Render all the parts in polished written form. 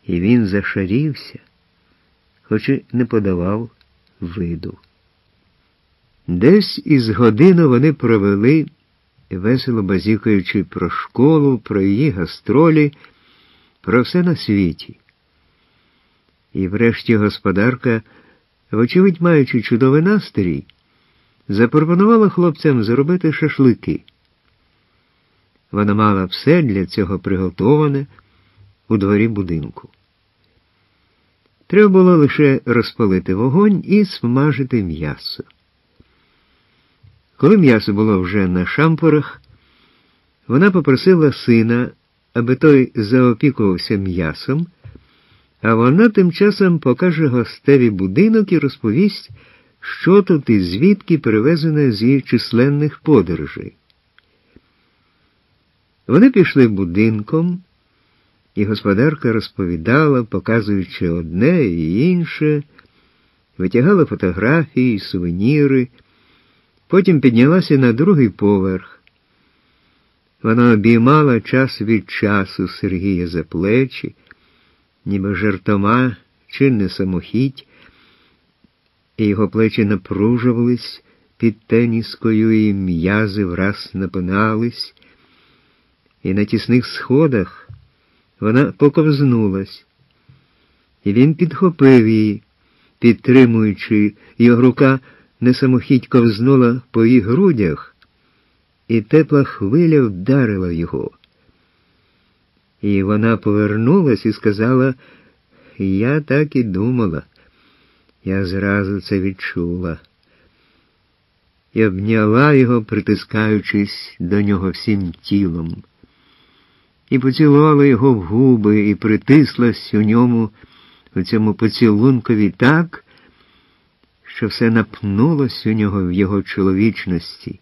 і він зашарівся, хоч і не подавав виду. Десь із годину вони провели, весело базікаючи про школу, про її гастролі, про все на світі. І врешті господарка, вочевидь маючи чудовий настрій, запропонувала хлопцям зробити шашлики. Вона мала все для цього приготоване у дворі будинку. Треба було лише розпалити вогонь і смажити м'ясо. Коли м'ясо було вже на шампурах, вона попросила сина, аби той заопікувався м'ясом, а вона тим часом покаже гостеві будинок і розповість, що тут і звідки перевезене з її численних подорожей. Вони пішли будинком, і господарка розповідала, показуючи одне і інше, витягала фотографії, сувеніри, потім піднялася на другий поверх. Вона обіймала час від часу Сергія за плечі, ніби жартома чи не самохідь, і його плечі напружувались під теніскою, і м'язи враз напинались, і на тісних сходах вона поковзнулась, і він підхопив її, підтримуючи, його рука несамохідь ковзнула по її грудях, і тепла хвиля вдарила його. І вона повернулась і сказала: «Я так і думала, я зразу це відчула». І обняла його, притискаючись до нього всім тілом. І поцілувала його в губи, і притислась у ньому, у цьому поцілункові так, що все напнулось у нього в його чоловічності.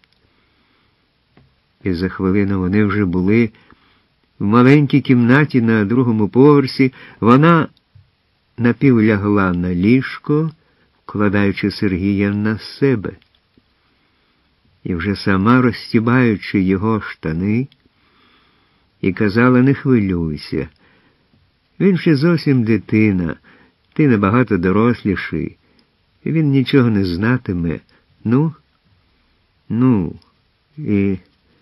І за хвилину вони вже були в маленькій кімнаті на другому поверсі. Вона напівлягла на ліжко, вкладаючи Сергія на себе. І вже сама розстібаючи його штани, і казала: «Не хвилюйся, він ще зовсім дитина, ти набагато доросліший, він нічого не знатиме. І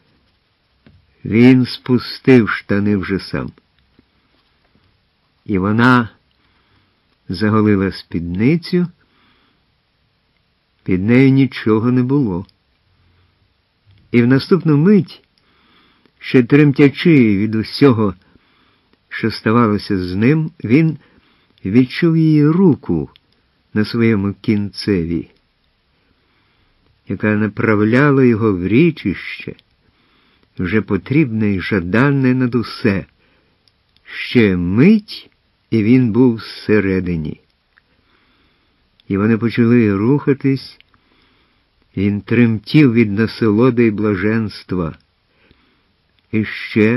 він спустив штани вже сам. І вона заголила спідницю, під нею нічого не було. І в наступну мить, ще тремтячи від усього, що ставалося з ним, він відчув її руку на своєму кінцеві, яка направляла його в річище, вже потрібне й жаданне над усе. Ще мить, і він був всередині. І вони почали рухатись, він тремтів від насолоди й блаженства. І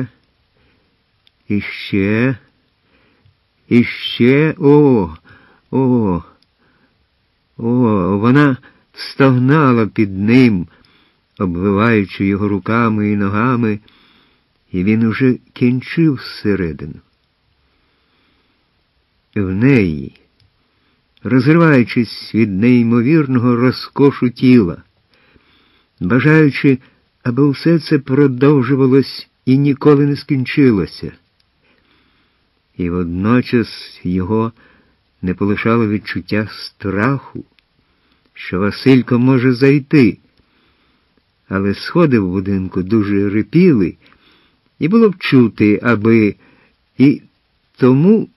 ще, вона стогнала під ним, обвиваючи його руками і ногами, і він уже кінчив всередину. В неї, розриваючись від неймовірного розкошу тіла, бажаючи, аби все це продовжувалось і ніколи не скінчилося. І водночас його не полишало відчуття страху, що Василько може зайти. Але сходи в будинку дуже рипіли, і було б чути, аби... І тому...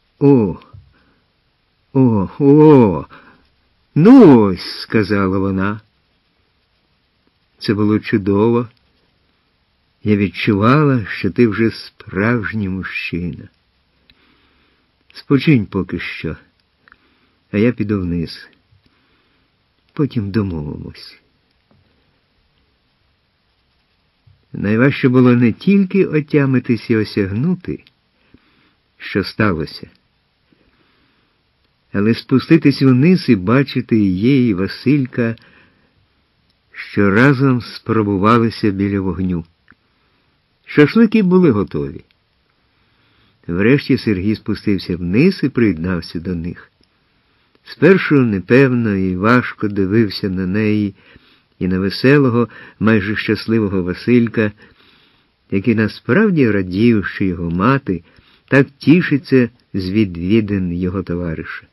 «Ну ось», — сказала вона. «Це було чудово. Я відчувала, що ти вже справжній мужчина. Спочинь поки що, а я піду вниз. Потім домовимось». Найважче було не тільки отямитись і осягнути, що сталося, але спуститись вниз і бачити її і Василька, що разом спробувалися біля вогню. Шашлики були готові. Врешті Сергій спустився вниз і приєднався до них. Спершу непевно і важко дивився на неї і на веселого, майже щасливого Василька, який насправді радів, що його мати так тішиться з відвідин його товариша.